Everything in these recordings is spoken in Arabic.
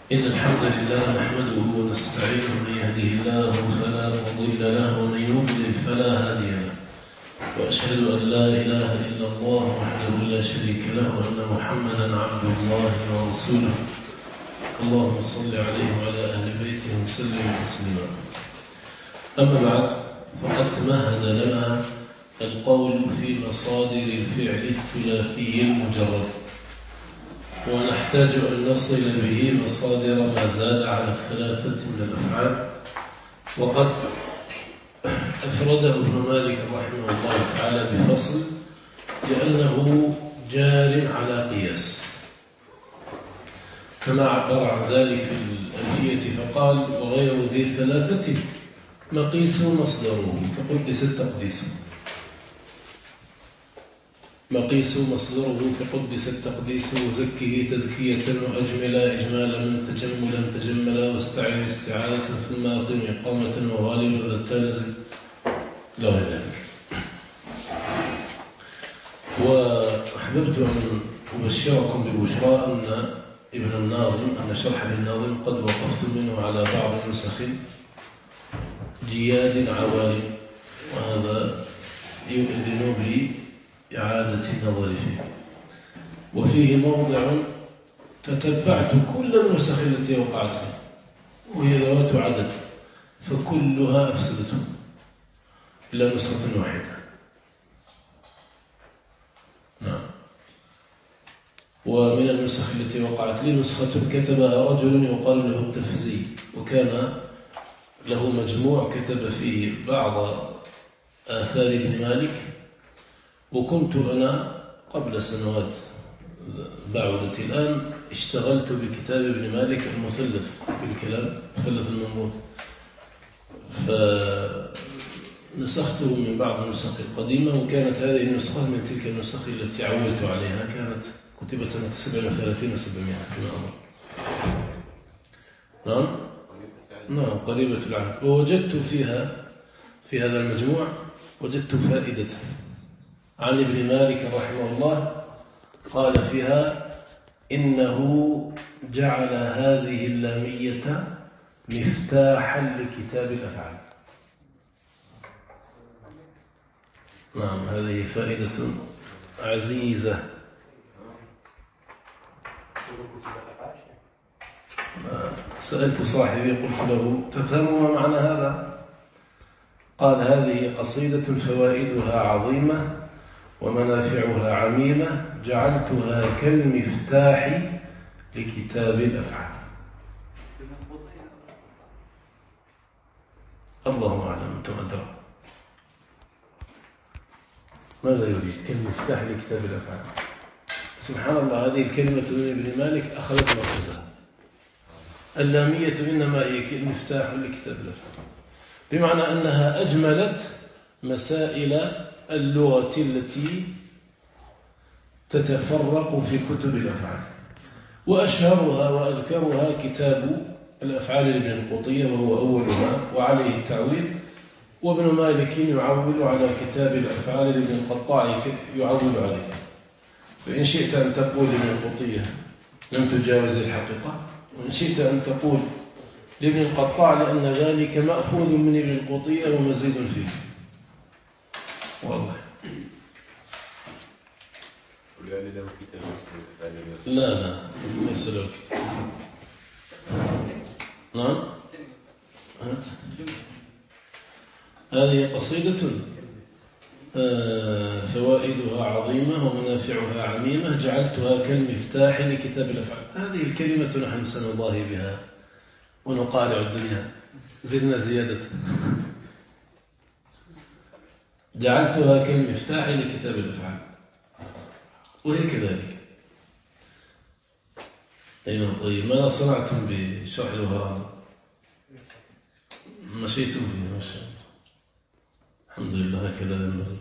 إن الحمد لله نحمده ونستعينه من يهده الله فلا مضل له ومن يضلل فلا هادي له وأشهد أن لا إله إلا الله وحده لا شريك له وأن محمدا عبد الله ورسوله اللهم صل عليه وعلى أهل بيته وسلم تسليما. أما بعد فقد تمهد لنا القول في مصادر الفعل الثلاثي المجرد، ونحتاج أن نصل به مصادر ما زاد على الثلاثة من الأفعال، وقد أفرده ابن مالك رحمه الله تعالى بفصل لأنه جار على قياس، كما عبر عن ذلك في الألفية فقال: وغير ذي ثلاثة مقيس مصدره كقدس التقديس. مقيس مصدره كقدس التقديس وزكه تزكية وأجملا إجمالا من تجملا تجملا واستعن استعانة ثم أقم إقامة وغالب التنزل لا غير ذلك. وأحببت أن أبشركم ببشرى أن ابن الناظم أن شرح ابن الناظم قد وقفت منه على بعض نسخ جياد عوالم، وهذا يؤذن بإعادة النظر فيه. وفيه موضع تتبعت كل النسخ التي وقعت فيه وهي ذوات عدد، فكلها أفسدته إلا نسخة واحدة. نعم. ومن النسخ التي وقعت لي نسخة كتبها رجل يقال له التفزي، وكان له مجموع كتب فيه بعض آثار ابن مالك، وكنت أنا قبل سنوات بعدت الآن اشتغلت بكتاب ابن مالك المثلث بالكلام مثلث المنظور، فنسخته من بعض النسخ القديمة، وكانت هذه النسخة من تلك النسخ التي عولت عليها، كانت كتبت سنة 37 و700 فيما أمر. نعم قريبة العهد. ووجدت فيها في هذا المجموع وجدت فائدة عن ابن مالك رحمه الله، قال فيها: إنه جعل هذه اللامية مفتاحا لكتاب الأفعال. نعم هذه فائدة عزيزة. سألت صاحبي قلت له: تفهم ما معنى هذا؟ قال: هذه قصيدة فوائدها عظيمة ومنافعها عميمة، جعلتها كالمفتاح لكتاب الأفعال. الله أعلم، أنتم أدرى. ماذا يريد كالمفتاح لكتاب الأفعال؟ سبحان الله، هذه الكلمة من ابن مالك أخذت مركزها. اللامية إنما هي كالمفتاح لكتاب الأفعال، بمعنى أنها أجملت مسائل اللغة التي تتفرق في كتب الأفعال، وأشهرها وأذكرها كتاب الأفعال لابن القطية وهو أولها وعليه التعويل، وابن مالك يعول على كتاب الأفعال لابن القطاع يعول عليه. فإن شئت أن تقول لابن القطية لم تجاوز الحقيقة، وإن شئت أن تقول لابن القطاع لأن ذلك مأخوذ من ابن القطية ومزيد فيه. واضح؟ لا ليس له كتاب. نعم. هذه قصيدة فوائدها عظيمة ومنافعها عميمة، جعلتها كالمفتاح لكتاب الأفعال. هذه الكلمة نحن سنضاهي بها ونقارع الدنيا، زدنا زيادة. جعلتها كالمفتاح لكتاب الأفعال، وهي كذلك. أيوة. طيب ماذا صنعتم بشرح الوهران؟ مشيتم فيه ما شاء الله، الحمد لله، هكذا ينبغي.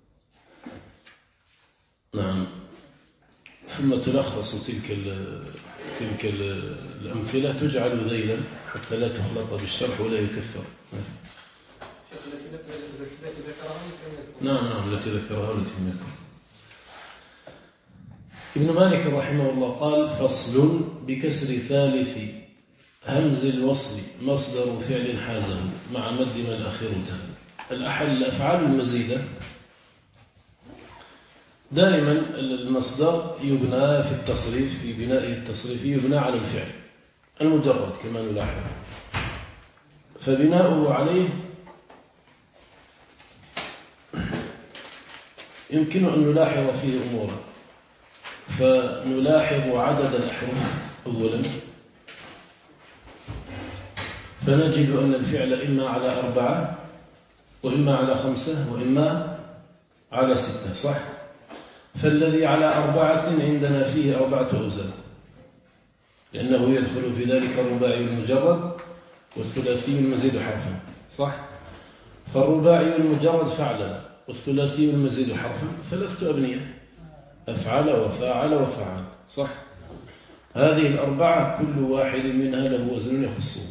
نعم. ثم تلخص تلك الأمثلة، تجعل ذيلا حتى لا تخلط بالشرح ولا يكثر. نعم التي ذكرها والتي لم يذكرها. ابن مالك رحمه الله قال: فصل بكسر ثالث همز الوصل مصدر فعل حازه مع مد من آخرته. الأفعال المزيدة دائما المصدر يبنى في التصريف، في بنائه التصريفي يبنى على الفعل المجرد كما نلاحظ، فبناؤه عليه يمكن أن نلاحظ فيه أمورا. فنلاحظ عدد الأحرف أولا، فنجد أن الفعل إما على 4 وإما على 5 وإما على 6، صح؟ فالذي على 4 عندنا فيه 4 أوزان، لأنه يدخل في ذلك الرباعي المجرد والثلاثي المزيد حرفا، صح؟ فالرباعي المجرد فعلا والثلاثي المزيد حرفا 3 أبنية، أفعل وفاعل وفعل، صح؟ هذه ال4 كل واحد منها له وزن يخصه.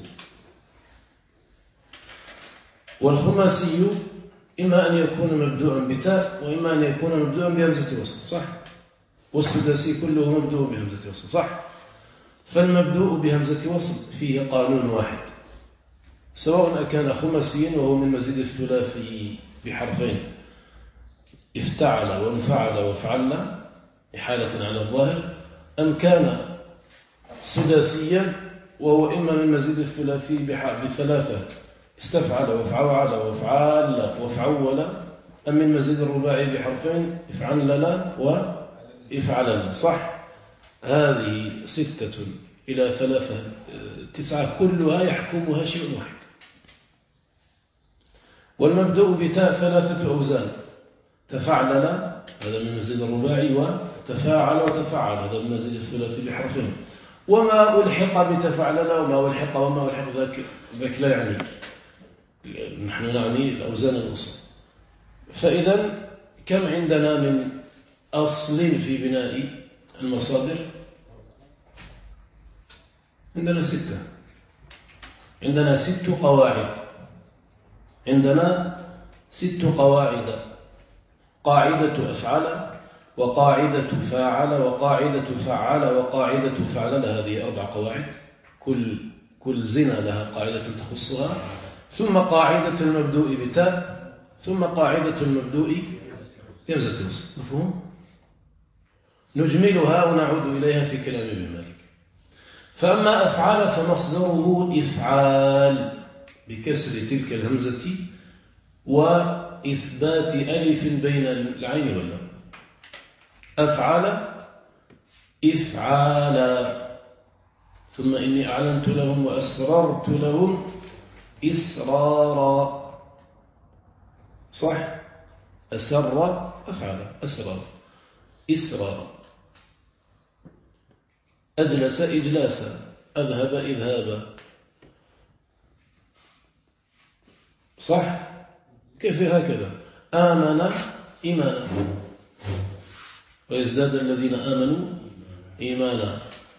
والخماسي إما أن يكون مبدوءا بتاء وإما أن يكون مبدوءا بهمزة وصل، صح؟ والسداسي كله مبدوء بهمزة وصل، صح؟ فالمبدوء بهمزة وصل فيه قانون واحد، سواء أكان خماسيا وهو من مزيد الثلاثي بحرفين افتعل وانفعل وفعل إحالة على الظاهر، أم كان سداسيا وهو إما من مزيد الثلاثي بثلاثة استفعل وفعل وفعل وفعول، أم من مزيد الرباعي بحرفين افعلل وافعلل، صح؟ هذه 6 إلى 3 9 كلها يحكمها شيء واحد. والمبدوء بتاء 3 أوزان، تفعلل هذا من مزيد الرباعي، وتفاعل وتفعل هذا من مزيد الثلاثي بحرفين. وما ألحق بتفعلل وما ألحق ذاك لا يعني، نحن نعني الأوزان الأصل. فإذا كم عندنا من أصل في بناء المصادر؟ عندنا 6. عندنا 6 قواعد، عندنا 6 قواعد: قاعدة أفعل، وقاعدة فاعل، وقاعدة فعل، وقاعدة فعلل. هذه 4 قواعد، كل زنا لها قاعدة تخصها، ثم قاعدة المبدوء بتاء، ثم قاعدة المبدوء بهمزة وصل. مفهوم؟ نجملها ونعود إليها في كلام ابن مالك. فأما أفعال فمصدره إفعال بكسر تلك الهمزة وإثبات ألف بين العين واللام. أفعل إفعالا، ثم إني أعلنت لهم وأسررت لهم إسرارا، صح؟ أسر أفعل، أسرار إسرارا. أجلس إجلاسا، أذهب إذهابا، صح؟ كيف هكذا؟ آمن إيمانا، ويزداد الذين آمنوا إيمانا،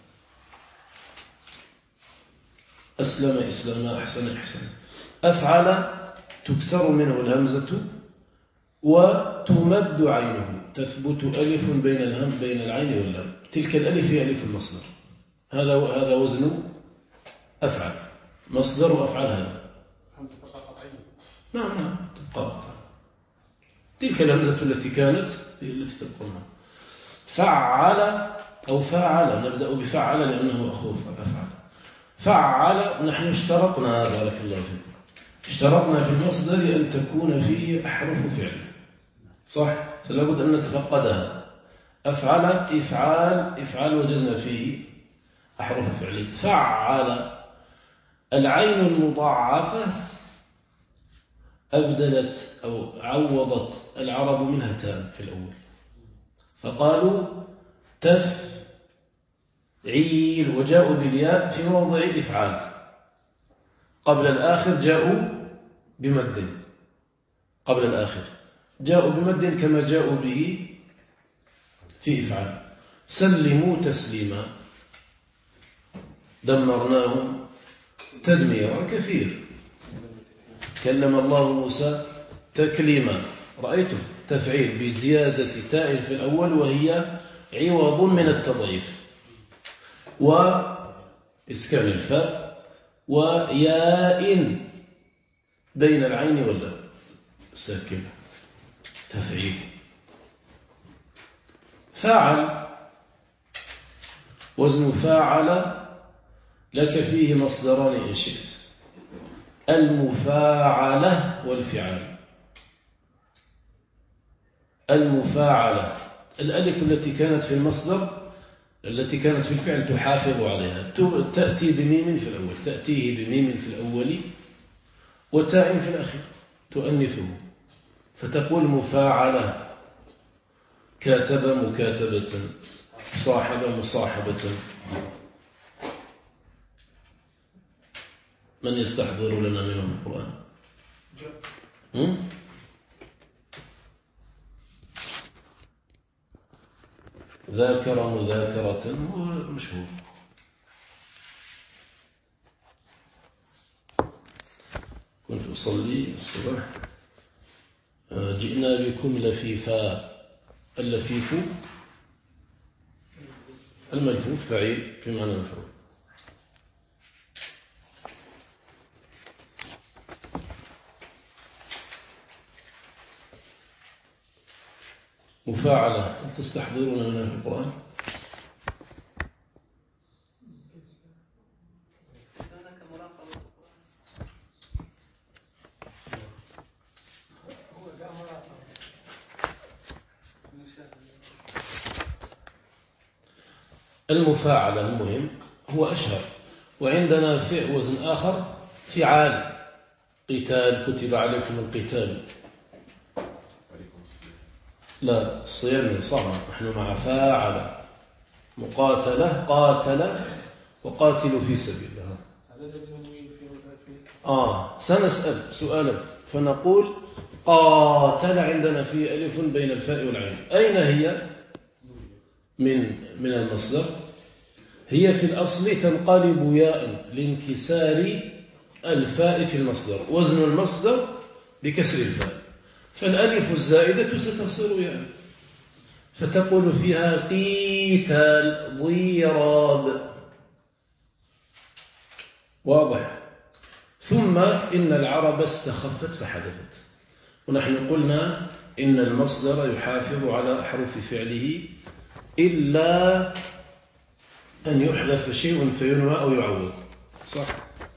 أسلم إسلاما، أحسن إحسانا. أفعل تكسر منه الهمزة وتمد عينه، تثبت ألف بين العين واللام، تلك الألف هي ألف المصدر. هذا وزن أفعل، مصدر أفعل هذا. نعم تبقى تلك الهمزة التي كانت هي التي تبقى معها. فعل أو فاعل، نبدأ بفعل لأنه أخوه أفعل. فعل نحن اشترطنا، بارك الله فيكم، اشترطنا في المصدر أن تكون فيه أحرف فعل، صح؟ فلا بد أن نتفقدها. أفعل إفعال وجدنا فيه أحرف فعل. فعل العين المضاعفة أبدلت أو عوضت العرب منها تاء في الأول، فقالوا تفعيل، وجاءوا بالياء في موضع إفعال. قبل الآخر جاءوا بمد، قبل الآخر جاءوا بمد كما جاءوا به في إفعال. سلموا تسليما، دمرناهم تدميرا كثير. كلم الله موسى تكليما، رأيتم تفعيل بزيادة تاء في الأول وهي عوض من التضعيف، وإسكان الفاء وياء بين العين واللام ساكنة تفعيل. فاعل وزن فاعل لك فيه مصدران إن شئت: المفاعلة والفعال. المفاعلة الألف التي كانت في المصدر التي كانت في الفعل تحافظ عليها، تأتي بميم في الأول، تأتيه بميم في الأول وتاء في الأخير تؤنثه، فتقول مفاعلة. كاتب مكاتبة، صاحب مصاحبة. من يستحضر لنا منهم القرآن؟ ذاكر مذاكرة هو مشهور. كنت أصلي الصبح جئنا بكم لفيفا. اللفيف الملفوف فعيل بمعنى مفعول. مفاعلة هل تستحضرون منها في القرآن؟ المفاعلة المهم هو أشهر. وعندنا في وزن آخر فعال. قتال، كتب عليكم القتال. لا، الصيام من صام. نحن مع فاعل. مقاتلة، قاتل وقاتل في سبيل الله. سنسأل سؤالا فنقول قاتل عندنا في ألف بين الفاء والعين. أين هي من المصدر؟ هي في الأصل تنقلب ياء لانكسار الفاء في المصدر. وزن المصدر بكسر الفاء، فالألف الزائدة ستصير ياء، فتقول فيها قيتال ضيراب. واضح؟ ثم إن العرب استخفت فحذفت. ونحن قلنا إن المصدر يحافظ على أحرف فعله إلا أن يحذف شيء فينوى أو يعوض. صح؟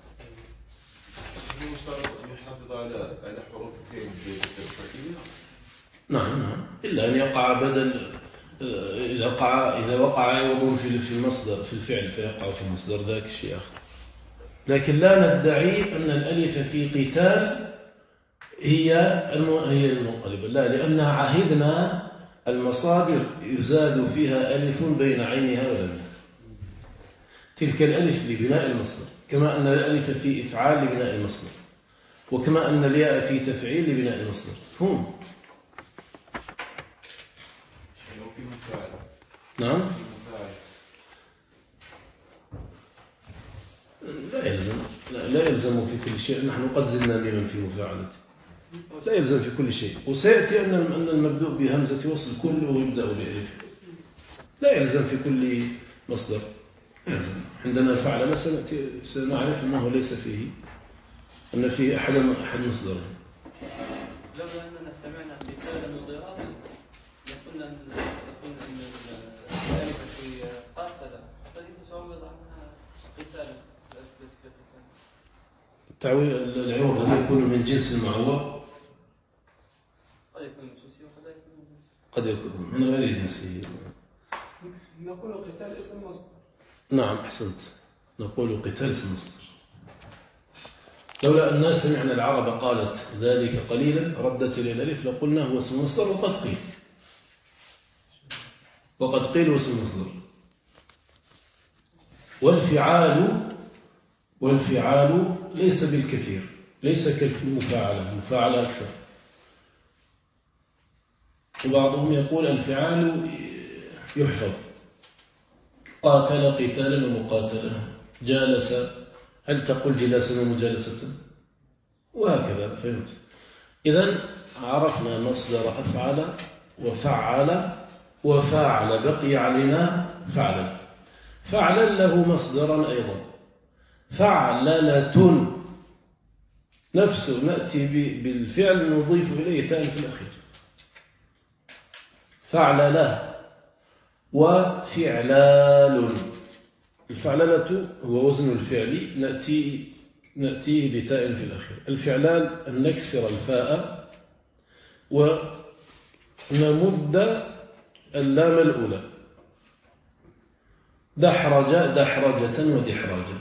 يحافظ على حروف الفعل بالتركيبية. نعم، إلا أن يقع بدل. إذا وقع عوض في المصدر في الفعل فيقع في المصدر، ذاك شيء آخر. لكن لا ندعي أن الألف في قتال هي المنقلبة، لا، لأنها عهدنا المصادر يزاد فيها ألف بين عينها ولمها. تلك الألف لبناء المصدر، كما أن الألف في إفعال لبناء المصدر، وكما أن الياء في تفعيل لبناء المصدر. هم نعم. لا يلزم في كل شيء. نحن قد زلنا ميما في مفاعلته، لا يلزم في كل شيء. وسيأتي أن المبدوء بهمزة وصل كله يبدأ بألف. لا يلزم في كل مصدر. عندنا فعل سنعرف أنه ليس فيه، أن فيه أحد مصدرين. لولا أننا سمعنا مثالا وضرابا يقولنا أن الألف في قاتل قد يتعوض عنها قتالا. العوض هل يكون من جنس المعوض؟ قد يكون من جنسه وقد يكون من جنسه. قد يكون من غير جنسه. نقول قتال اسم مصدر. نعم، أحسنت، نقول قتال اسم مصدر. لولا أن سمعنا العرب قالت ذلك قليلا ردت إلى الألف لقلنا هو اسم مصدر. وقد قيل اسم مصدر. والفعال ليس بالكثير، ليس كالمفاعلة. المفاعلة أكثر. وبعضهم يقول الفعال يحفظ. قاتل قتالا ومقاتلة. جالس، هل تقول جلاسا ومجالسة؟ وهكذا. فهمت؟ إذن عرفنا مصدر أفعل وفعل وفاعل. بقي علينا فعلا. فعلا له مصدرا أيضا. فعللة نفسه نأتي بالفعل نضيف إليه تاء في الأخير. فعللة وفعلال. الفعللة هو وزن الفعل نأتيه بتاء في الأخير. الفعلال أن نكسر الفاء ونمد اللام الأولى. دحرج دحرجة ودحراجا.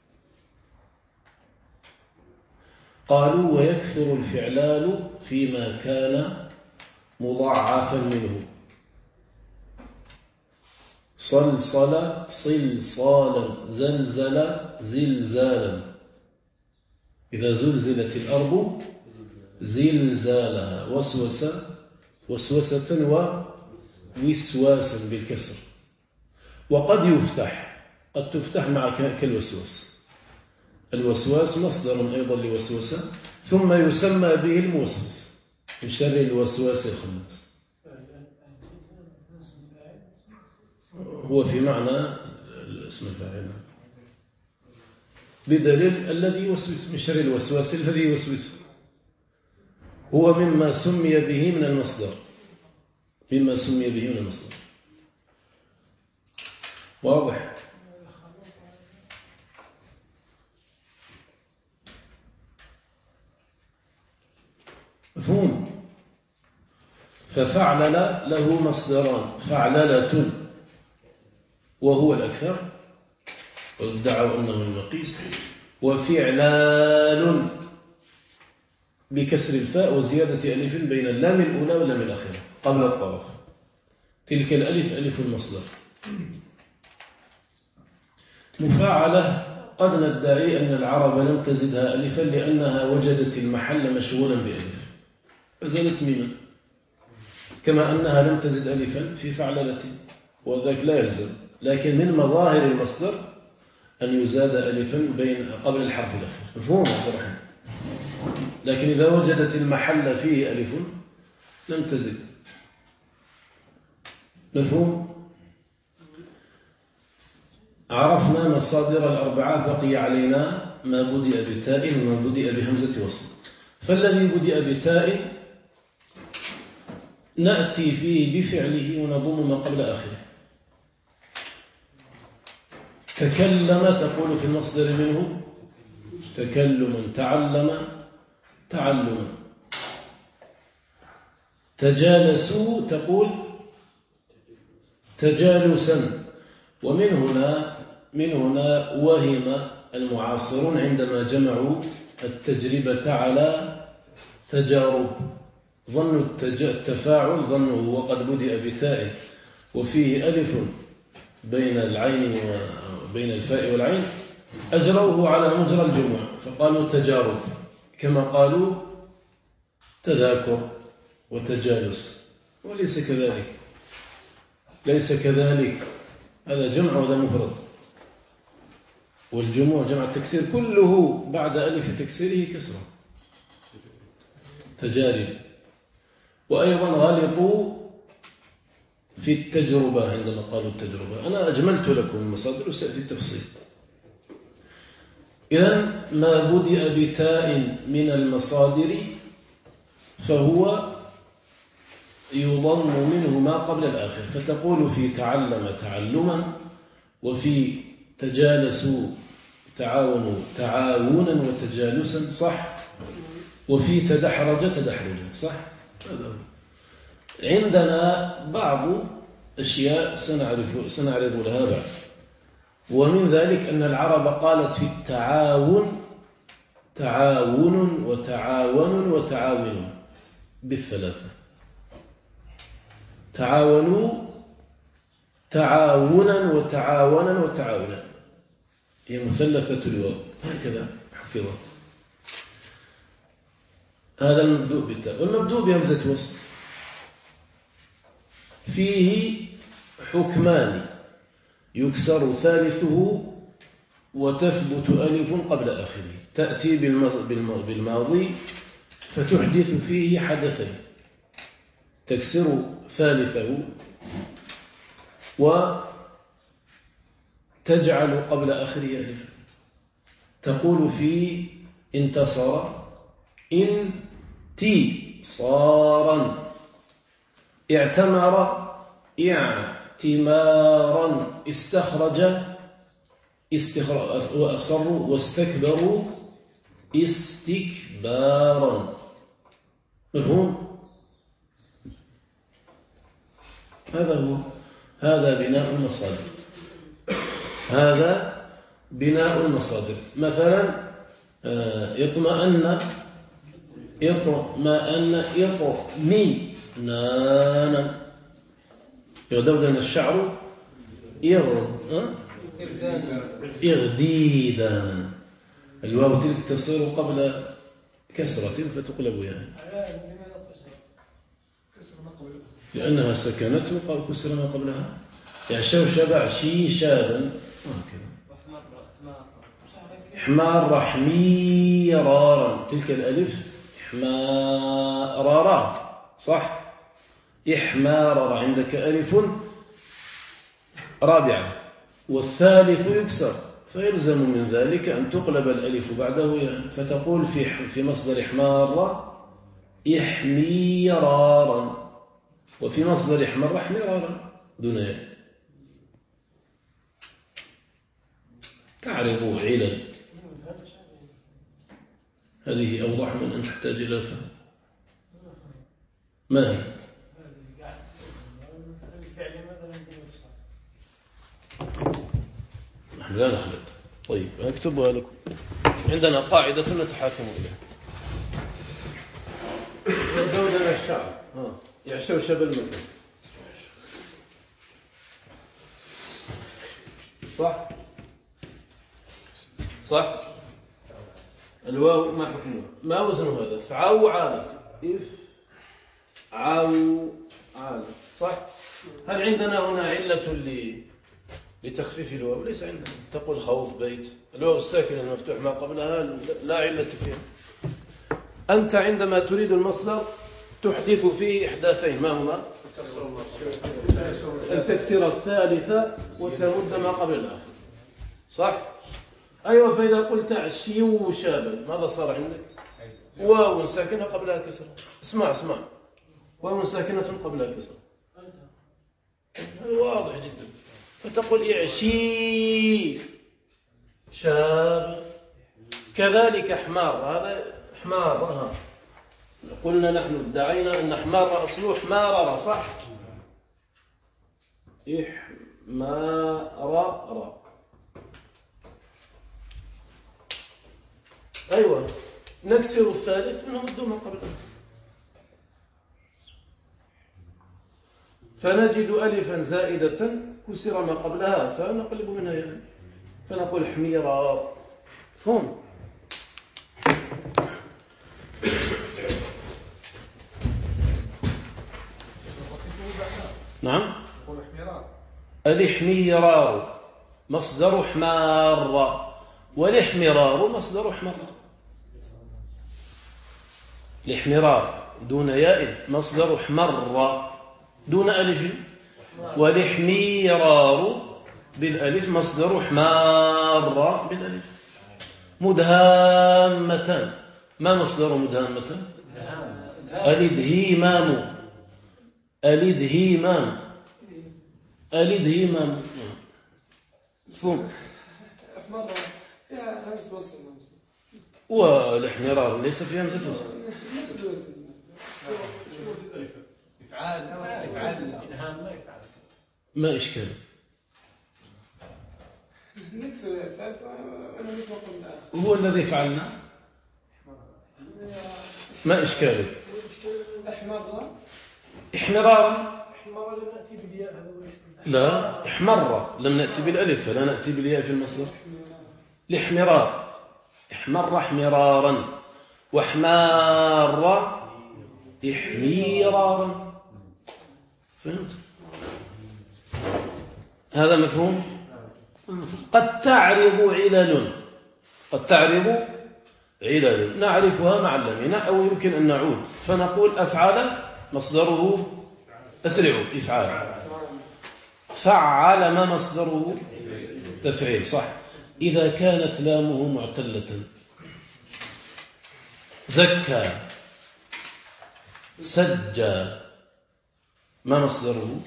قالوا ويكثر الفعلال فيما كان مضاعفا منه. صلصل صلصالا زلزل زلزالا. إذا زلزلت الأرض زلزالها. وسوس وسوسة ووسواسا بالكسر. وقد يفتح قد تفتح مع كالوسواس. الوسواس مصدر أيضا لوسوسة ثم يسمى به الموسوس من شر الوسواس الخناس. هو في معنى اسم الفاعل بدليل الذي يوسوس من شر الوسواس الذي يوسوس هو مما سمي به من المصدر. مما سمي به من المصدر. واضح. مفهوم. ففعلل له مصدران. فعللة وهو الأكثر وادعوا أنه المقيس. وفعلال بكسر الفاء وزيادة ألف بين اللام الأولى واللام الأخيرة قبل الطرف. تلك الألف ألف المصدر. مفاعلة قد ندعي أن العرب لم تزدها ألفا لأنها وجدت المحل مشغولا بألف فزالت ميما، كما أنها لم تزد ألفا في فعللة وذاك لا يلزم. لكن من مظاهر المصدر أن يزاد ألفا بين قبل الحرف الأخير. مفهوم عبد الرحمن. لكن إذا وجدت المحل فيه ألف لم تزد. مفهوم. عرفنا مصادر الأربعة. بقي علينا ما بدأ بتاء وما بدأ بهمزة وصل. فالذي بدأ بتاء نأتي فيه بفعله ونضم ما قبل آخره. تكلم تقول في المصدر منه تكلم. تعلم تعلما. تجالسوا تقول تجالسا. ومن هنا وهم المعاصرون عندما جمعوا التجربة على تجارب. ظنوا التفاعل ظنوا وقد بدأ بتاء وفيه ألف بين العين وبين الفاء والعين أجروه على مجرى الجموع فقالوا تجارب، كما قالوا تذاكر وتجالس. وليس كذلك. ليس كذلك. هذا جمع وهذا مفرد. والجموع جمع التكسير كله بعد ألف تكسيره كسرة. تجارب. وأيضا غلطوا في التجربة عندما قالوا التجربة. أنا أجملت لكم المصادر وسأتي التفصيل. إذن ما بدأ بتاء من المصادر فهو يضم منه ما قبل الآخر. فتقول في تعلم تعلما وفي تجالسوا تعاونوا تعاونا وتجالسا صح. وفي تدحرج تدحرجا صح. عندنا بعض أشياء سنعرض لها بعد. ومن ذلك أن العرب قالت في التعاون تعاون وتعاون وتعاون بالثلاثة. تعاونوا تعاونا وتعاونا وتعاونا. هي مثلثة الواو هكذا حفظت. هذا المبدوء بالتاء. والمبدوء بهمزة وصل فيه حكمان. يكسر ثالثه وتثبت ألف قبل آخره. تأتي بالماضي فتحدث فيه حدثين. تكسر ثالثه وتجعل قبل آخره ألفا. تقول في انتصر انتصارا، اعتمر اعتمارا، استخرج وأصروا واستكبروا استكبارا. مفهوم؟ هذا بناء المصادر. هذا بناء المصادر. مثلا اطمئنان، يغدودن الشعر إغديدا، الواو تلك تصير قبل كسرة فتقلب يعني، لأنها سكنته قال كسر ما قبلها. يعشو شبع شي شابا حمار حميرارا، تلك الألف حمارارا صح. إحمارار عندك ألف رابعة والثالث يكسر، فيلزم من ذلك أن تقلب الألف بعده يعني، فتقول في مصدر إحمار إحميرارا، وفي مصدر إحمر حميرارا دون ياء. تعرض علل، هذه أوضح من أن تحتاج إلى الفهم. ما هي؟ نحن لا نخلط. طيب أكتبها لكم، عندنا قاعدة نتحاكم إليها. يغدودنا الشعر يعشوشب المكان، صح؟ صح؟ الواو ما حكمها؟ ما وزن هذا؟ فعو عالم، عو عالم، صح؟ هل عندنا هنا علة لتخفيف الواو؟ ليس عندنا. تقول خوف بيت، الواو الساكن المفتوح ما قبلها لا علة فيها. أنت عندما تريد المصدر تحدث فيه إحداثين، ما هما؟ أن تكسر الثالثة وتمد ما قبل الآخر، صح؟ أيوة. فإذا قلت عشيو شابا ماذا صار عندك؟ واو ساكنة قبلها كسر. اسمع، واو ساكنة قبلها كسر، واضح جدا. فتقول اعشي شاب. كذلك حمار، هذا حمار. قلنا نحن ادعينا أن حمار أصله حمار، صح؟ إحمار. أيوة. نكسر الثالث ونمد ما قبله، فنجد ألفا زائدة كسر ما قبلها فنقلب منها يعني، فنقول حميرا. فهم؟ نعم. الإحميرار مصدر حمار، والإحمرار مصدر حمر. الإحمرار دون ياء مصدر حمر دون ألف، والإحميرار بالألف مصدر حمار بالألف. مدهامتان، ما مصدر مدهامتان؟ الإدهيمام. الإدهيمام. فهم؟ والإحمرار ليس فيها همزة وصل. ما إشكال؟ هو الذي فعلنا. ما إشكالك؟ إحمرار. لا، إحمر لم نأتي بالألف فلا نأتي بالياء في المصدر. الإحمرار احمر حمرارا، وحمار إحميرارا. فهمت؟ هذا مفهوم؟ قد تعرض علل نعرفها مع اللمنة، أو يمكن أن نعود فنقول أفعل مصدره أسرعوا إفعال، فعل ما مصدره تفعيل، صح؟ إذا كانت لامه معتلة. زكى، سجى، ما مصدره؟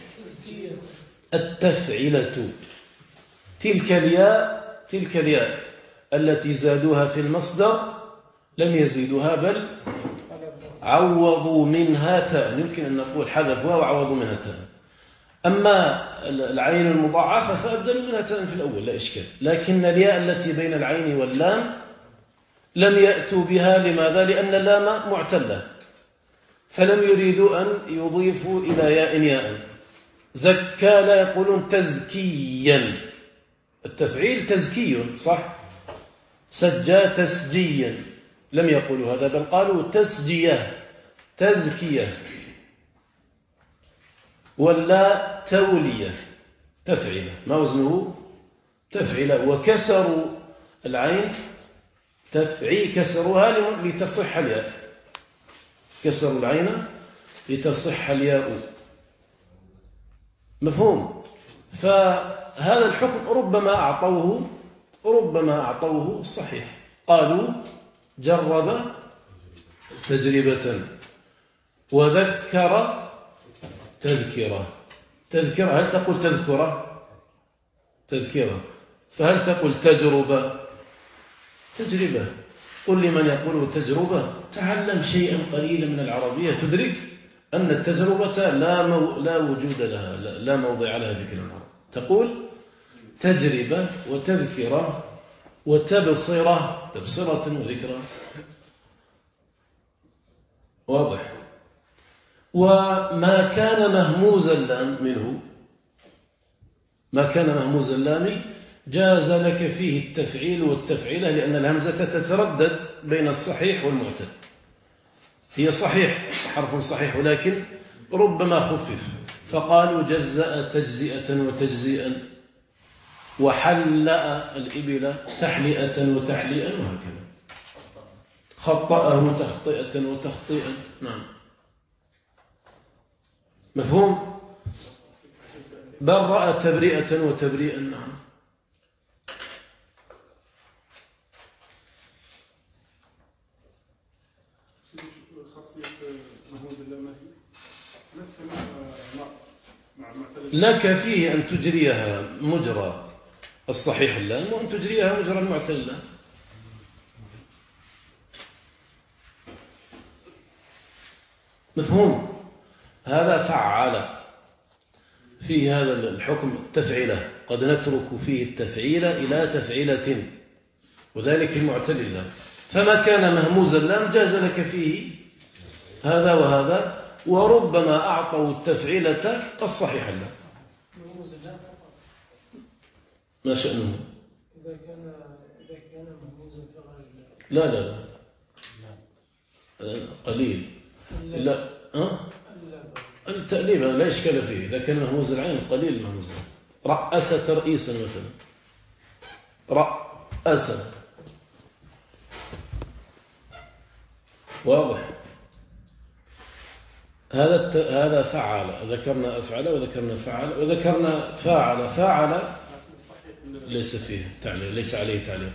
التفعلة. تلك الياء التي زادوها في المصدر لم يزيدوها بل عوضوا منها تاء، يمكن أن نقول حذفوها وعوضوا منها تاء. أما العين المضاعفة فأبدلوا منها تاء في الأول لا إشكال، لكن الياء التي بين العين واللام لم يأتوا بها. لماذا؟ لأن اللام معتلة، فلم يريدوا أن يضيفوا إلى ياء. زكى لا يقولون تزكيا، التفعيل تزكي صح. سجى تسجيا، لم يقولوا هذا بل قالوا تسجية تزكية. ولا تولية تفعيلة، ما وزنه؟ تفعيلة. وكسروا العين كسروها لتصح الياء، كسروا العين لتصح الياء. مفهوم؟ فهذا الحكم ربما أعطوه الصحيح. قالوا جرب تجربة وذكر تذكرة. هل تقول تذكرة؟ فهل تقول تجربة؟ قل لمن يقول تجربة تعلم شيئا قليلا من العربية تدرك أن التجربة لا وجود لها، لا موضع لها ذكر العرب. تقول تجربة وتذكرة وتبصرة، تبصرة وذكرى. واضح؟ وما كان مهموز اللام منه، ما كان مهموز اللام جاز لك فيه التفعيل والتفعيلة، لأن الهمزة تتردد بين الصحيح والمعتل. هي صحيح، حرف صحيح، ولكن ربما خفف، فقالوا جزأ تجزئة وتجزيئا، وحلأ الإبل تحلئة وتحليئا، وهكذا. خطأه تخطئة وتخطئا. نعم مفهوم؟ برأ تبرئة وتبريئا. نعم. لك فيه أن تجريها مجرى الصحيح اللام، وأن تجريها مجرى المعتل اللام. مفهوم؟ هذا فعل فيه هذا الحكم التفعيلة، قد نترك فيه التفعيل إلى تفعيلة، وذلك المعتل اللام. فما كان مهموز اللام جاز لك فيه هذا وهذا، وربما أعطوا التفعيلة الصحيح اللام. ما شأنه؟ إذا كان مهموزا لا قليل. لا التأليف لا إشكال فيه. إذا كان مهموز العين قليل مهموز العين. رأس ترئيسا مثلا، رأس. واضح؟ هذا فعل، ذكرنا أفعل وذكرنا فعل وذكرنا فاعل ليس فيه تعليق، ليس عليه تعليق.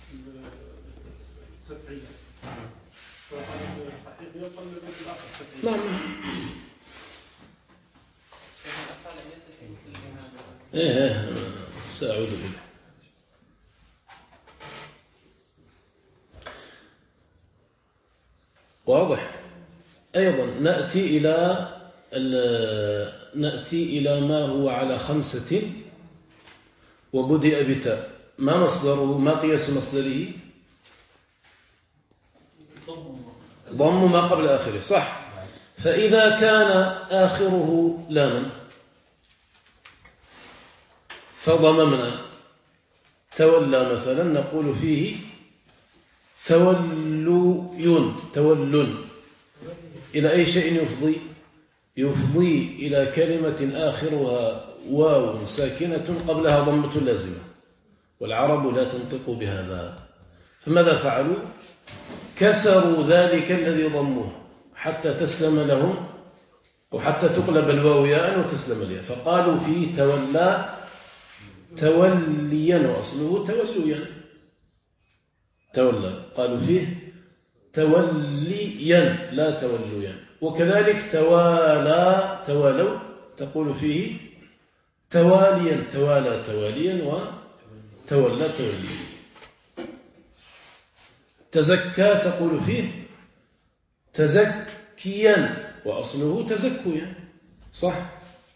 نعم. سأعود إليه. واضح؟ أيضا نأتي إلى ما هو على 5 وبدأ بتاء. ما مصدره؟ ما قياس مصدره؟ ضم ما قبل آخره، صح؟ فإذا كان آخره لاما فضممنا تولى مثلا، نقول فيه تول إلى أي شيء يفضي إلى كلمة آخرها واو ساكنة قبلها ضمة لازمة، والعرب لا تنطق بهذا. فماذا فعلوا؟ كسروا ذلك الذي ضموه حتى تسلم لهم، وحتى تقلب الواو ياء وتسلم الياء، فقالوا فيه تولى توليا وأصله توليا. تولى قالوا فيه توليا لا توليا. وكذلك توالى توالوا تقول فيه تواليا توالى تواليا وتولى توليا. تزكى تقول فيه تزكيا وأصله تزكيا صح.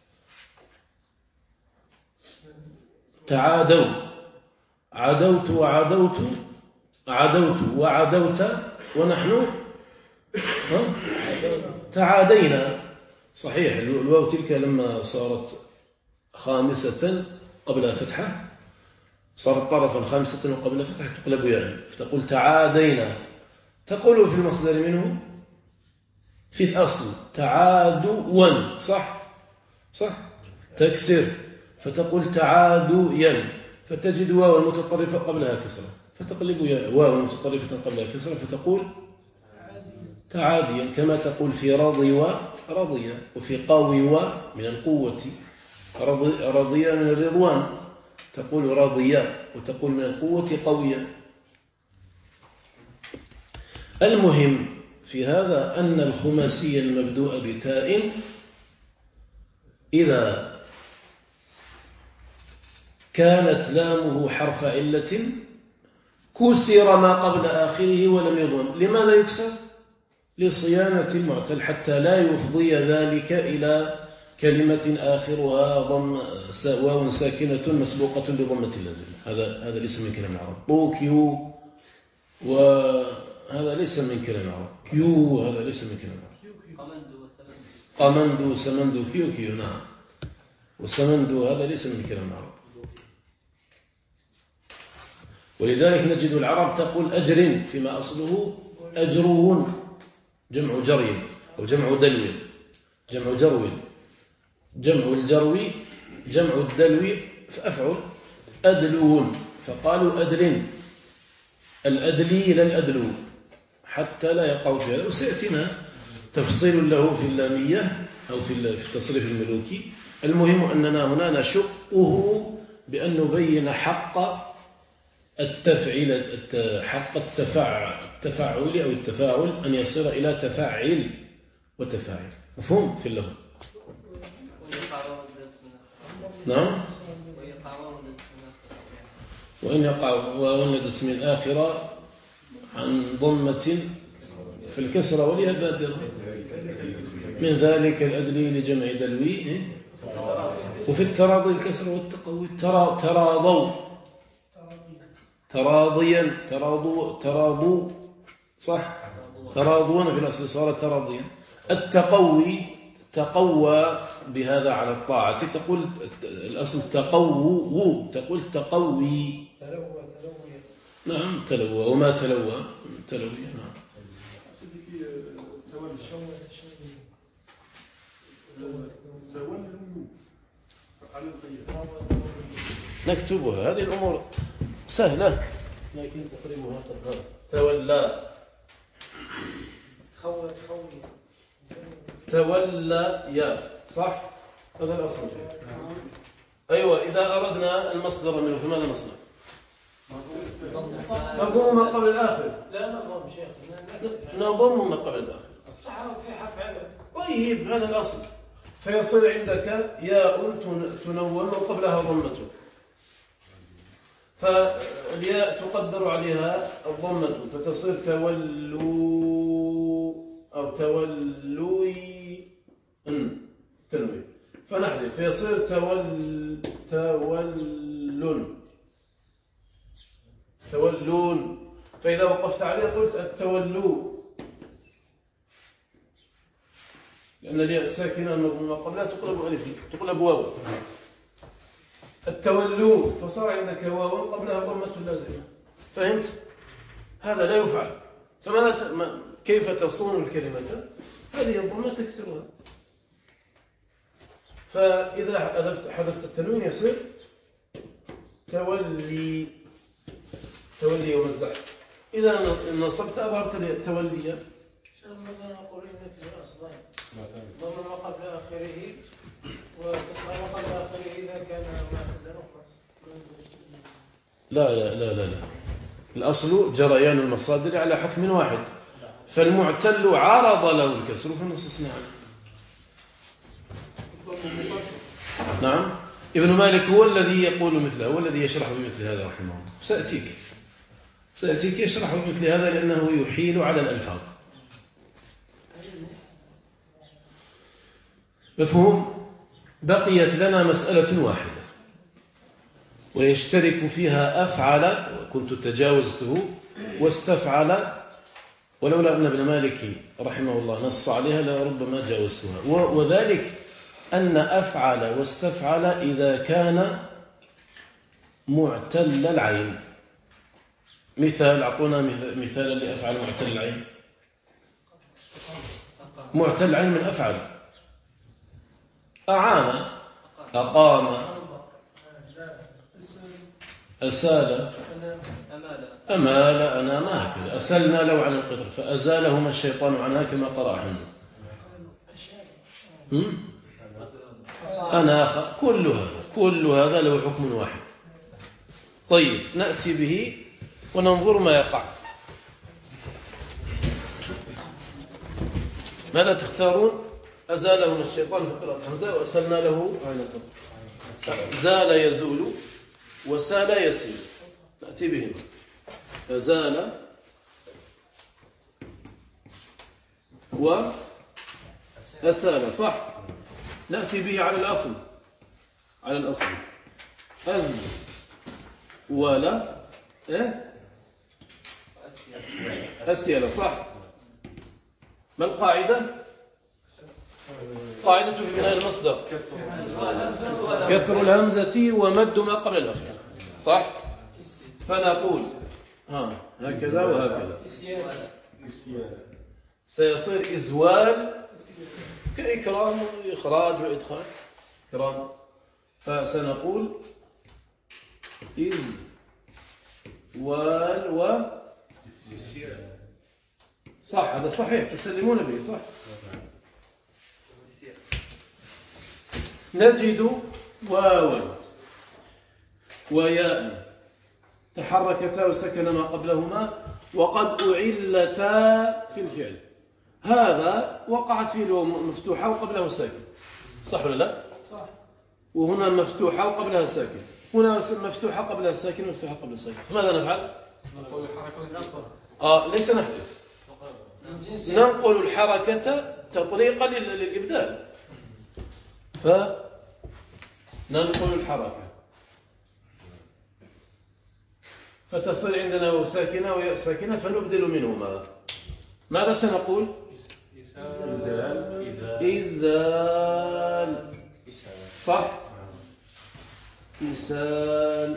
تعادوا عدوت وعدوت عدوت وعدوت ونحن تعادينا صحيح. الواو تلك لما صارت خامسة قبل فتحة صارت طرفا خامسة وقبل فتحة تقلب يعني فتقول تعادينا. تقول في المصدر منه في الأصل تعادوا صح صح تكسر فتقول تعاديا فتجد واو المتطرفة قبلها كسرة فتقلب واو المتطرفة قبلها كسرة فتقول تعاديا. كما تقول في رضي ورضي وفي قوي من القوة رضي من الرضوان تقول رضيا وتقول من القوة قويا. المهم في هذا أن الخماسي المبدوء بتاء إذا كانت لامه حرف علة كسر ما قبل آخره ولم يضم. لماذا يكسر؟ لصيانة المعتل حتى لا يفضي ذلك إلى كلمة آخرها واو ساكنة مسبوقة بضمة لازمة. هذا ليس من كلام العرب. طوكيو وهذا ليس من كلام العرب. كيو هذا ليس من كلام العرب. قمندو سمندو كيو نعم. وسمندو هذا ليس من كلام العرب. ولذلك نجد العرب تقول أجر فيما أصله أجرون جمع جري وجمع دلو جمع جروي جمع الجروي جمع الدلو فأفعل أدلون فقالوا أدل الأدلي لا الأدلو حتى لا يقع في هذا. وسيأتينا تفصيل له في اللامية أو في التصريف الملوكي. المهم أننا هنا نشقه بأن نبين حق التفعيل حق التفعل أو التفاعل أن يصير إلى تفعل وتفاعل. مفهوم في اللغة؟ نعم. وإن يقع وولد اسم الآخرة عن ضمة في الكسرة وليها بادرة من ذلك الأدلي لجمع دلوي. وفي التراضي الكسر والتقوي تراضوا تراضيا تراضوا صح تراضون في الأصل صار تراضيا. التقوي تقوى بهذا على الطاعة تقول الأصل تقووا تقول تقوي نعم تلوى وما تلوى نعم. نكتبها هذه الأمور سهلة لكن تقريبها قد تولى تولى يا صح هذا الأصل. أيوة إذا أردنا المصدر منه فماذا نصنع؟ نضم ما قبل الآخر. لا نضم شيخ نضم ما قبل الآخر طيب هذا الأصل فيصير عندك ياء تنون وقبلها ضمة فالياء تقدر عليها الضمة فتصير تولوا أو تولوي تنوين فنحذف فيصير تولون فإذا وقفت عليه قلت التولو لأن الياء الساكنة المضمومة قبلها تقلب ألف تقلب واو. التولو فصار عندك واو قبلها ضمة لازمة. فهمت؟ هذا لا يفعل. كيف تصون الكلمة؟ هذه الضمة تكسرها. فإذا حذفت التنوين يصير تولي ومزعت. إذا نصبت أظهرت التولي. مثلا نقول إن في الأصلين ضمن ما قبل آخره وكسر ما قبل آخره إذا كان ما قبل نقص لا لا لا لا لا، الأصل جريان المصادر على حكم واحد، فالمعتل عرض له الكسر فنصصنا عليه. نعم، ابن مالك هو الذي يقول مثله، هو الذي يشرح بمثل هذا رحمه الله. سأتيك يشرح بمثل هذا لأنه يحيل على الألفاظ. مفهوم؟ بقيت لنا مسألة واحدة ويشترك فيها أفعل، كنت تجاوزته، واستفعل، ولولا أن ابن مالك رحمه الله نص عليها لربما جاوزتها، وذلك أن أفعل واستفعل إذا كان معتل العين. مثال، أعطونا مثالا لأفعل معتل العين. معتل العين من أفعل: أعان، أقام، أسال، أمال، أنام، هكذا. أسلنا لو عن القطر فأزالهما الشيطان عنها كما قرأ حمزة. أناخ، كل هذا له حكم واحد. طيب، نأتي به وننظر ما يقع. ماذا تختارون؟ أزالهما الشيطان في قراءة حمزة، وأسلنا له عن القطر. زال يزول، وسال يسير. نأتي بهم. فزال وأسال، صح. نأتي به على الأصل، أز ولا أسيل، صح. ما القاعدة؟ قاعدة في بناء المصدر كسر الهمزة ومد ما قبل الأخير، صح. فنقول هكذا وهكذا، سيصير إزوال كإكرام وإخراج وإدخال، إكرام. فسنقول إزوال و صح، هذا صحيح، تسلمون به، صح. نجد واوا وياء تحركتا وسكن ما قبلهما وقد أعلتا في الفعل. هذا وقعت فيه الواو مفتوحة وقبله ساكن، صح ولا لا؟ صح. وهنا مفتوحة وقبلها ساكن، هنا مفتوحة قبلها ساكن ومفتوحة قبل ساكن. ماذا نفعل؟ ليس نحذف، ننقل الحركة تطريقا للإبدال، فننقل الحركة فتصير عندنا واو ساكنة وياء ساكنة فنبدل منهما. ماذا سنقول؟ إزال، صح. إسال.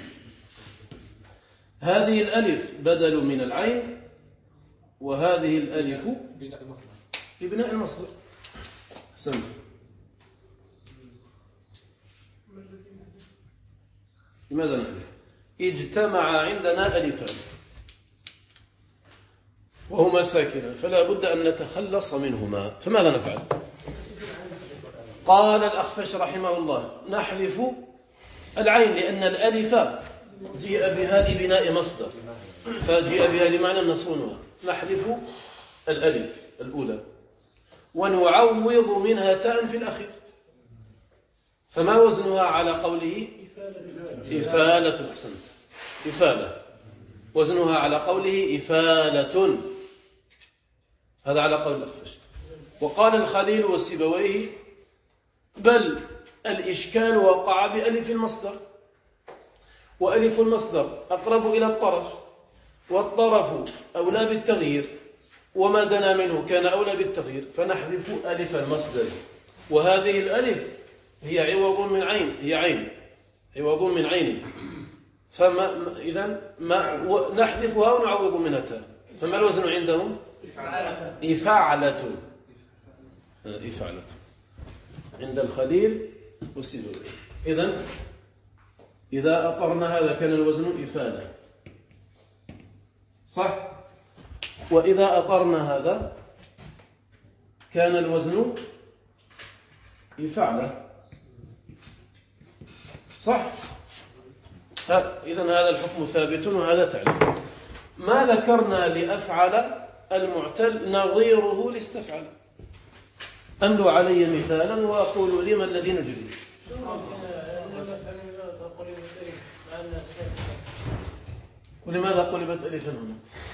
هذه الألف بدل من العين، وهذه الألف لبناء المصدر. سمع. لماذا نحن اجتمع عندنا ألفان وهما ساكنان، فلا بد أن نتخلص منهما، فماذا نفعل؟ قال الأخفش رحمه الله: نحذف العين، لأن الألف جيء بها لبناء مصدر، فجيء بها لمعنى نصونها. نحذف الألف الأولى ونعوض منها تاء في الأخير. فما وزنها على قوله؟ إفالة. أحسنت، إفالة. وزنها على قوله إفالة، هذا على قول الأخفش. وقال الخليل والسيبويه: بل الإشكال وقع بألف المصدر، وألف المصدر أقرب إلى الطرف، والطرف أولى بالتغيير، وما دنا منه كان أولى بالتغيير، فنحذف ألف المصدر. وهذه الألف هي عوض من عين، هي عين، عوض من عين، إذن نحذفها ونعوض منها تاء. فما الوزن عندهم؟ إفعلة. إفعلة عند الخليل والسيبويه. إذن إذا أقرنا هذا كان الوزن إفالة، صح. وإذا أقرنا هذا كان الوزن إفعلة، صح. إذن هذا الحكم ثابت وهذا تعليل. ما ذكرنا لأفعل المعتل نظيره لاستفعل. أملوا علي مثالا وأقولوا لي ما الذي نجري. ولماذا قلبت ألفا هنا؟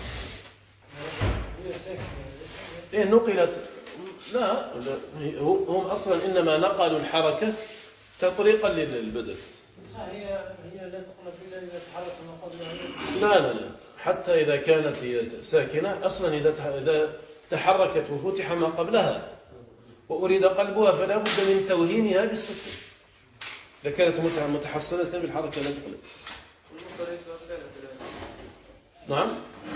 إيه نقلت. لا هم أصلا إنما نقلوا الحركة تطريقا للبدل. هي لا تقلب إلا إذا تحرك ما قبلها. لا حتى إذا كانت هي ساكنة أصلا إذا تحركت وفتح ما قبلها وأريد قلبها فلا بد من توهينها بالسكون. إذا كانت متحصلة بالحركة لا تقلب. نعم.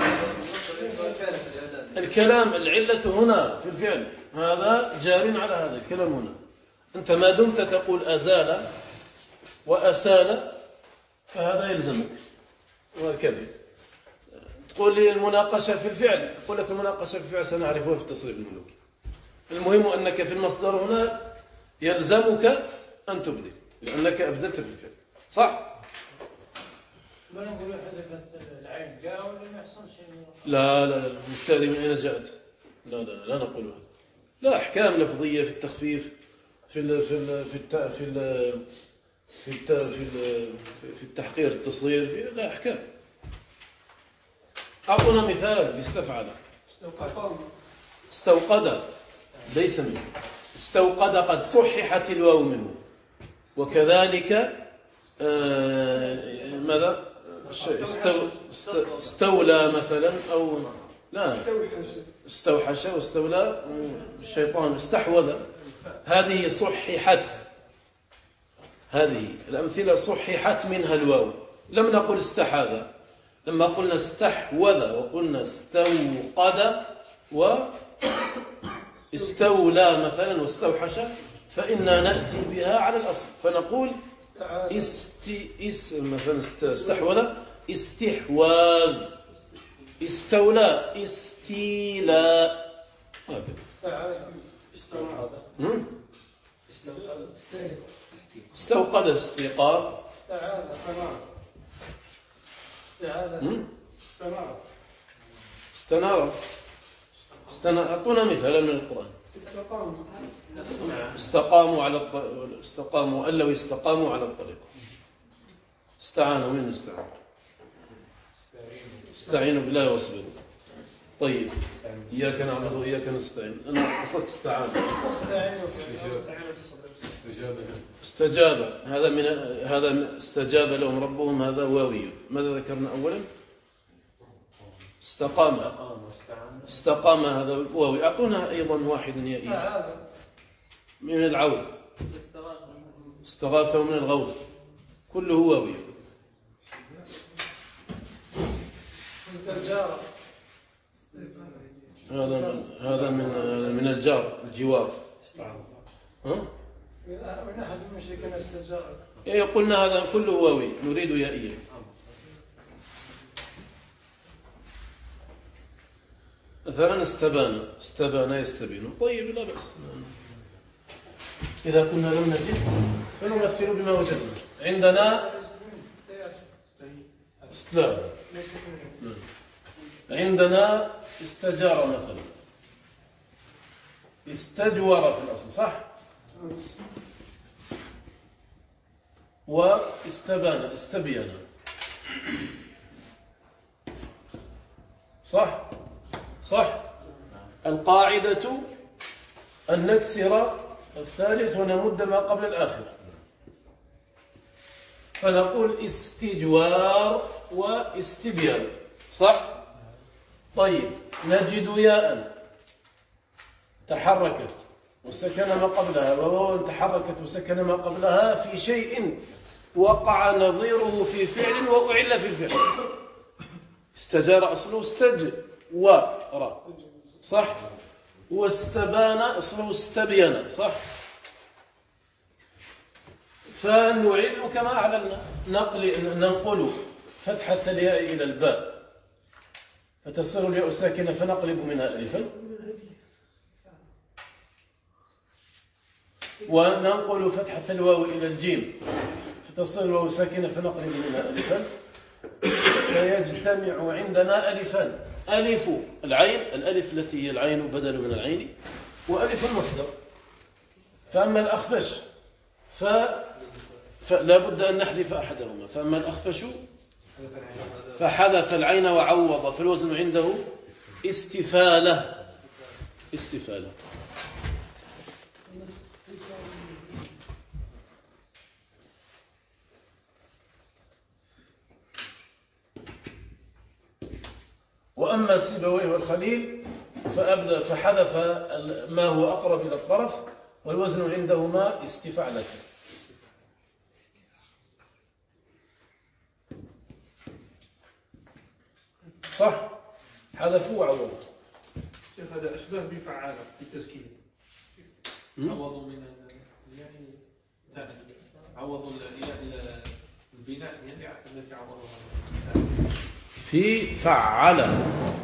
الكلام العلة هنا في الفعل هذا جار على هذا الكلام هنا. أنت ما دمت تقول أزال وأسال فهذا يلزمك وهكذا. تقول لي المناقشة في الفعل، أقول لك المناقشة في الفعل سنعرفها في التصريف الملوكي. المهم أنك في المصدر هنا يلزمك أن تبدل لأنك أبدلت في الفعل. صح؟ ما نقول حذفت العين جاء ولا ما يحصل شيء؟ لا بالتالي من أين جاءت؟ لا نقول هذا. لا أحكام لفظية في التخفيف في التحقير التصغير لا أحكام. أعطونا مثال لاستفعل. استوقد ليس منه. استوقد قد صححت الواو منه. وكذلك ماذا استولى مثلا أو لا استوحش واستولى الشيطان استحوذ. هذه صححت. هذه الأمثلة صححت منها الواو. لم نقل استحاذ. لما قلنا استحوذ وقلنا استوقد واستولى مثلا واستوحش فإننا نأتي بها على الأصل فنقول مثلا استحوذ استحواذ استولى استيلاء هكذا. استوقد استيقاظ استنار. أعطونا مثالا من القرآن. استقاموا على الطريق. استقاموا أن لو استقاموا على الطريق. استعانوا من استعانوا. استعينوا بالله واصبروا. طيب إياك نعبد وإياك نستعين. أنا قصدت استعان. استجاب. هذا استجاب لهم ربهم هذا واوي. ماذا ذكرنا أولا؟ استقام هذا واوي. أعطونا أيضا واحد يائي من العوض. استغاثه من الغوث كله واوي. هذا من الجار الجوار. قلنا هذا كله واوي نريد يائيا. مثلا استبان يستبين. طيب لا بأس. إذا كنا لم نجد فنمثل بما وجدنا. عندنا لا. عندنا استجار مثلا. استجور في الأصل صح؟ استبين صح. القاعدة أن نكسر الثالث ونمد ما قبل الآخر فنقول استجوار واستبيان صح. طيب نجد ياء تحركت وسكن ما قبلها وواو تحركت وسكن ما قبلها في شيء وقع نظيره في فعل وأعل في الفعل. استجار أصله استجوار صح. واستبان أصله استبين صح. فنعل كما أعلنا ننقل فتحة الياء إلى الباء فتصير الياء ساكنة فنقلب منها ألفا وننقل فتحة الواو إلى الجيم تصل الواو ساكنة فنقلب منها ألفا، فيجتمع عندنا ألفان: ألف العين، الألف التي هي العين بدل من العين، وألف المصدر. فأما الأخفش فلا بد أن نحذف أحدهما. فأما الأخفش فحذف العين وعوض، فالوزن عنده استفالة. استفالة. وأما سيبويه والخليل فحذف ما هو أقرب إلى الطرف، والوزن عندهما استفعلة. صح؟ حذفوا وعوضوا. شيخ هذا أشبه بفعالة بالتسكين. عوضوا من عوضوا إلى البناء يعني التي عوضوها في فعل.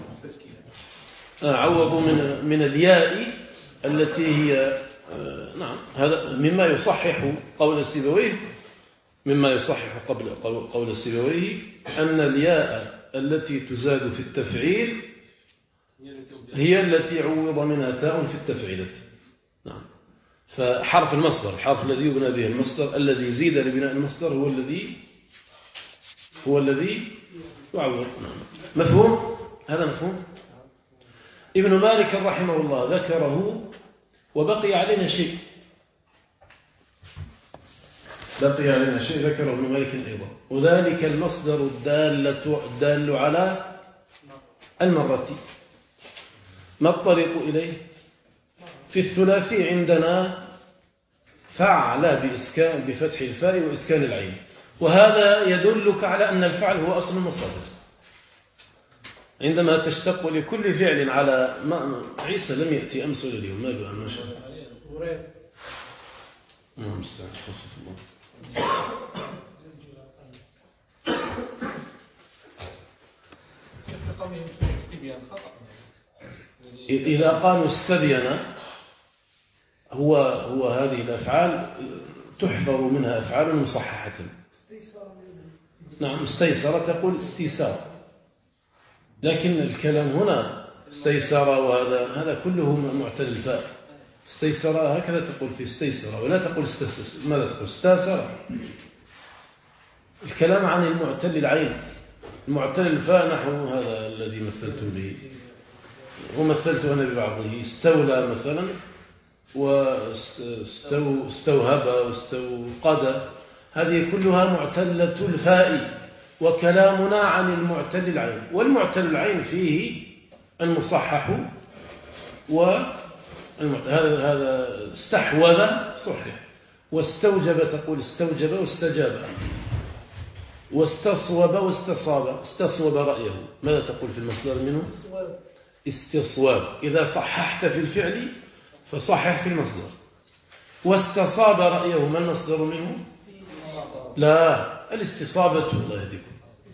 عوضوا من الياء التي هي نعم. هذا مما يصحح قول السيبويه، مما يصحح قول السيبويه أن الياء التي تزاد في التفعيل هي التي عوض منها تاء في التفعيلة. نعم. فحرف المصدر، الحرف الذي يبنى به المصدر، الذي زيد لبناء المصدر هو الذي يعوض. نعم. مفهوم؟ هذا مفهوم. ابن مالك رحمه الله ذكره، وبقي علينا شيء. بقي علينا شيء ذكره ابن مالك أيضا، وذلك المصدر الدال على المرة. ما الطريق إليه؟ في الثلاثي عندنا فعل بفتح الفاء وإسكان العين، وهذا يدلك على أن الفعل هو أصل المصادر. عندما تشتق لكل فعل على عيسى لم يأتي أمس ولا اليوم، ما بقى ما شاء الله. الله. إذا قالوا استبين هو هذه الأفعال تحفظ منها أفعال مصححة. نعم. استيسر تقول استيسار، لكن الكلام هنا استيسر، وهذا كله معتل الفاء. استيسر هكذا تقول في استيسر، ولا تقول ماذا تقول استاسر. الكلام عن المعتل العين، المعتل الفاء، نحو هذا الذي مثلت به ومثلت أنا ببعضه. استولى مثلا، واستوهب واستوقد، هذه كلها معتلة الفاء. وكلامنا عن المعتل العين، والمعتل العين فيه المصحح هذا استحوذ صحيح، واستوجب تقول استوجب واستجاب، واستصوب واستصاب. استصوب رأيه، ماذا تقول في المصدر منه؟ استصواب. إذا صححت في الفعل فصحح في المصدر. واستصاب رأيه، ما المصدر منه؟ لا، الاستصابة. الله يهديكم.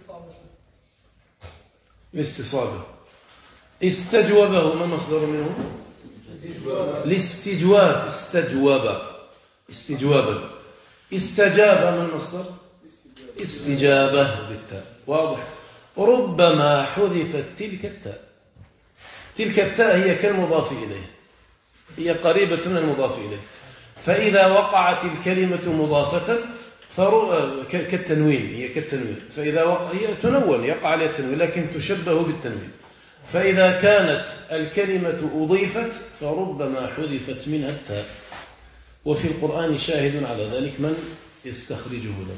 الاستصابة. استجوبه، ما المصدر منه؟ الاستجواب. استجوابا. استجاب، ما المصدر؟ استجابة بالتاء. واضح. ربما حذفت تلك التاء. تلك التاء هي كالمضاف إليه، هي قريبة من المضاف إليه. فإذا وقعت الكلمة مضافة كالتنوين، هي كالتنوين. فإذا هي تنون، يقع عليها التنوين، لكن تشبه بالتنوين. فإذا كانت الكلمة أضيفت فربما حذفت منها التاء. وفي القرآن شاهد على ذلك، من يستخرجه لنا؟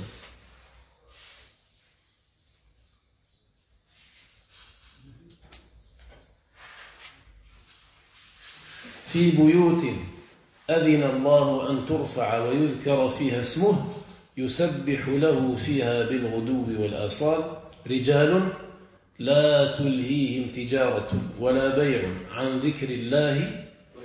في بيوت أذن الله أن ترفع ويذكر فيها اسمه يسبح له فيها بالغدو والآصال رجال لا تلهيهم تجارة ولا بيع عن ذكر الله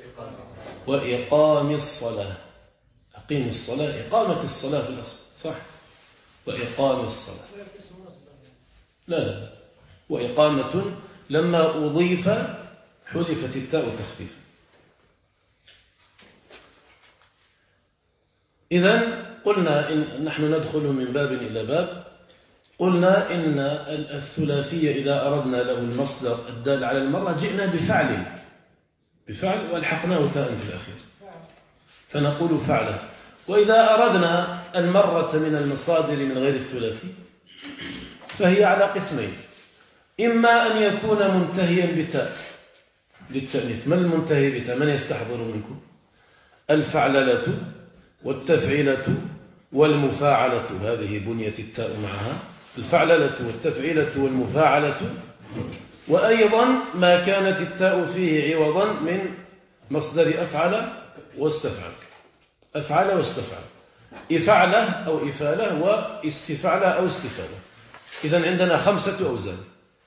وإقام الصلاة. أقيم الصلاة، إقامة الصلاة في الأصل، صح؟ وإقام الصلاة. لا، وإقامة لما أضيف حذفت التاء تخفيفا. إذن قلنا إن نحن ندخل من باب إلى باب. قلنا إن الثلاثية إذا أردنا له المصدر الدال على المرة جئنا بفعل والحقناه تاء في الأخير فنقول فعله. وإذا أردنا المرة من المصادر من غير الثلاثي فهي على قسمين: إما أن يكون منتهيا بتاء للتأنيث. من المنتهي بتاء؟ من يستحضر منكم؟ الفعللة والتفعيلة والمفاعلة، هذه بنية التاء معها: الفعللة والتفعيلة والمفاعلة. وأيضا ما كانت التاء فيه عوضا من مصدر أفعل واستفعل. أفعل واستفعل، إفعلة أو إفالة، واستفعلة أو استفالة. إذن عندنا 5 أوزان،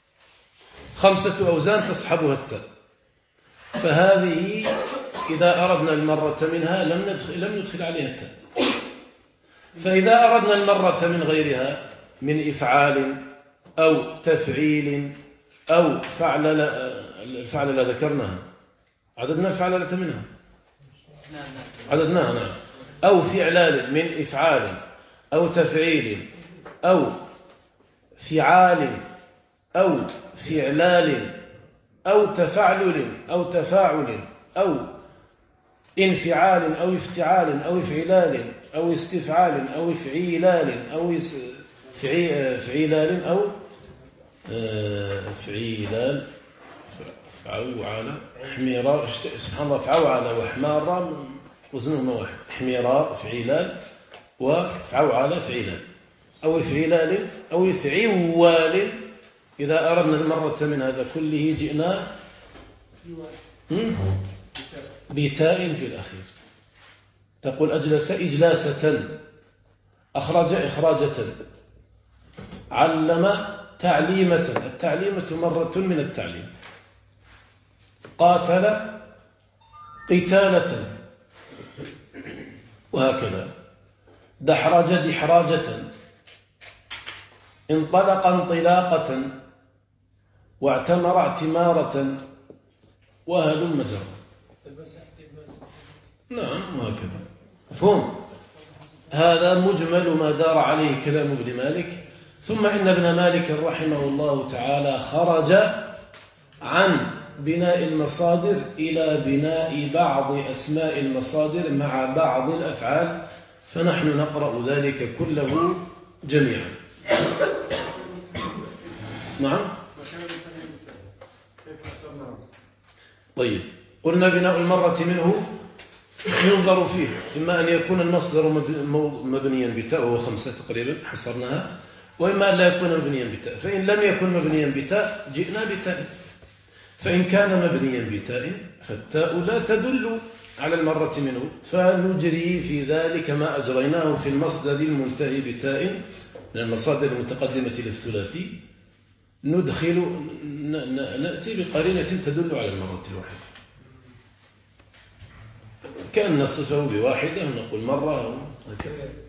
5 أوزان تصحبها التاء. فهذه إذا أردنا المرة منها لم ندخل عليها التاء. فإذا أردنا المرة من غيرها، من إفعال أو تفعيل أو الفعل ذكرناها، عددنا الفعلة منها، عددناها نعم. أو فعلال من إفعال أو تفعيل أو فعال أو فعلال أو تفعلل أو تفاعل أو انفعال أو افتعال أو افعلال أو استفعال أو افعيلال أو فعيلال أو فعيلال فعوعل حميرار. سبحان الله، فعوعل وحمارة وزنهما واحد: حميرار فعيلال وفعوعل فعيلال أو فعيلال أو فعوال. إذا أردنا المرة من هذا كله جئنا بتاء في الأخير. تقول أجلس إجلاسة، أخرج إخراجة، علم تعليمة. التعليمة مرة من التعليم. قاتل قتالة، وهكذا. دحرج دحراجة، انطلق انطلاقة، واعتمر اعتمارة، وهلم مجرى. نعم، وهكذا. مفهوم؟ هذا مجمل ما دار عليه كلام ابن مالك. ثم إن ابن مالك رحمه الله تعالى خرج عن بناء المصادر إلى بناء بعض أسماء المصادر مع بعض الأفعال، فنحن نقرأ ذلك كله جميعا. نعم. طيب، قلنا بناء المرة منه ينظر فيه: إما أن يكون المصدر مبنيا بتاء، وهو 5 تقريبا حصرناها، وإما أن لا يكون مبنيا بتاء. فإن لم يكن مبنيا بتاء جئنا بتاء. فإن كان مبنيا بتاء فالتاء لا تدل على المرة منه، فنجري في ذلك ما أجريناه في المصدر المنتهي بتاء من المصادر المتقدمة للثلاثي. نأتي بقرينة تدل على المرة الواحدة، كأن نصفه بواحدة ونقول مرة هكذا.